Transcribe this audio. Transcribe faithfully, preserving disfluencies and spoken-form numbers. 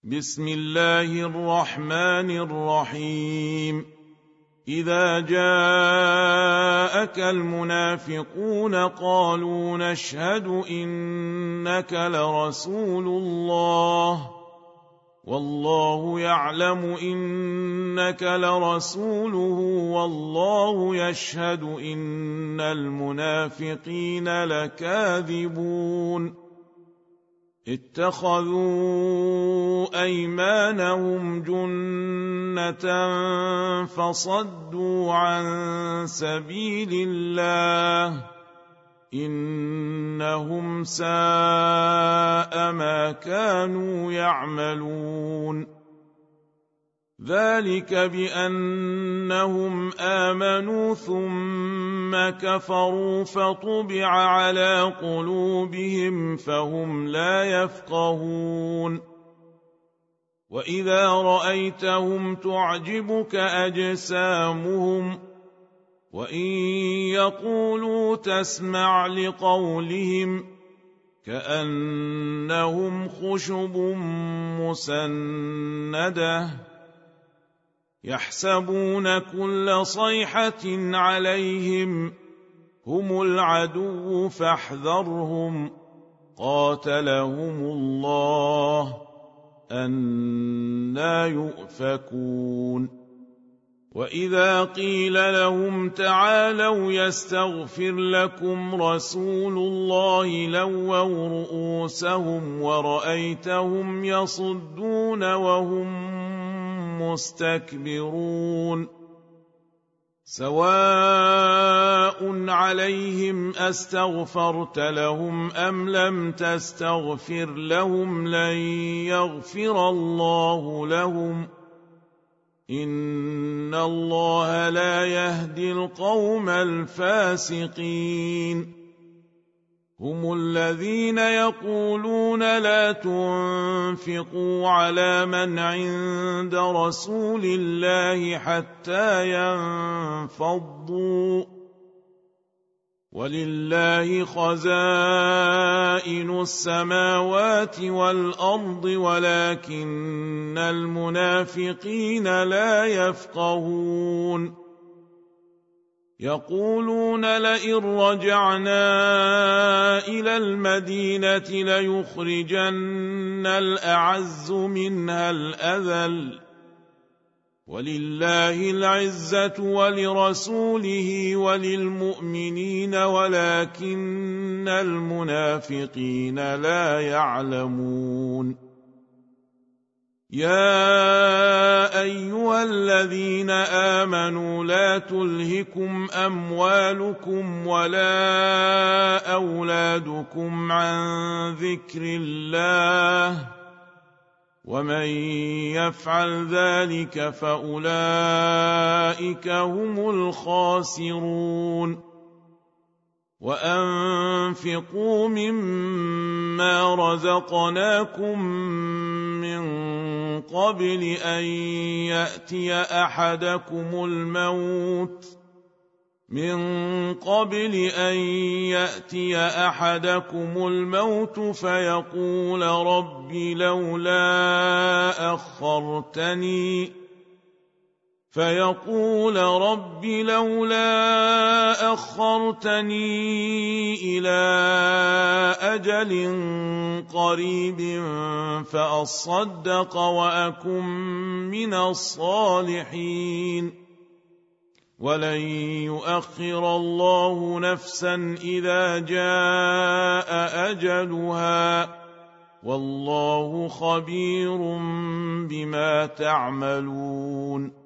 بسم الله الرحمن الرحيم إذا جاءك المنافقون قالوا نشهد إنك لرسول الله والله يعلم إنك لرسوله والله يشهد إن المنافقين لكاذبون اتخذوا أيمانهم جنة فصدوا عن سبيل الله إنهم ساء ما كانوا يعملون ذلك بأنهم آمنوا ثم كفروا فطبع على قلوبهم فهم لا يفقهون وإذا رأيتهم تعجبك أجسامهم وإن يقولوا تسمع لقولهم كأنهم خشب مسندة يحسبون كل صيحة عليهم هم العدو فاحذرهم قاتلهم الله أنى يؤفكون وإذا قيل لهم تعالوا يستغفر لكم رسول الله لووا رؤوسهم ورأيتهم يصدون وهم مستكبرون سواء عليهم أستغفرت لهم أم لم تستغفر لهم لن يغفر الله لهم إن الله لا يهدي القوم الفاسقين هم الذين يقولون لا تنفقوا على من عند رسول الله حتى ينفضوا ولله خزائن السماوات والأرض ولكن المنافقين لا يفقهون يقولون لئن رجعنا إلى المدينة ليخرجن الأعز منها الأذل ولله العزة ولرسوله وللمؤمنين ولكن المنافقين لا يعلمون يا أيها الذين آمنوا لا تلهكم أموالكم ولا أولادكم عن ذكر الله ومن يفعل ذلك فأولئك هم الخاسرون وأنفقوا مما رزقناكم من قبل أن يأتي أحدكم الموت من قبل أن يأتي أحدكم الموت فيقول رب لولا أخرتني فيقول رب لولا أخرتني إلى أجل قريب فأصدق وأكن من الصالحين ولن يؤخر الله نفسا إذا جاء أجلها والله خبير بما تعملون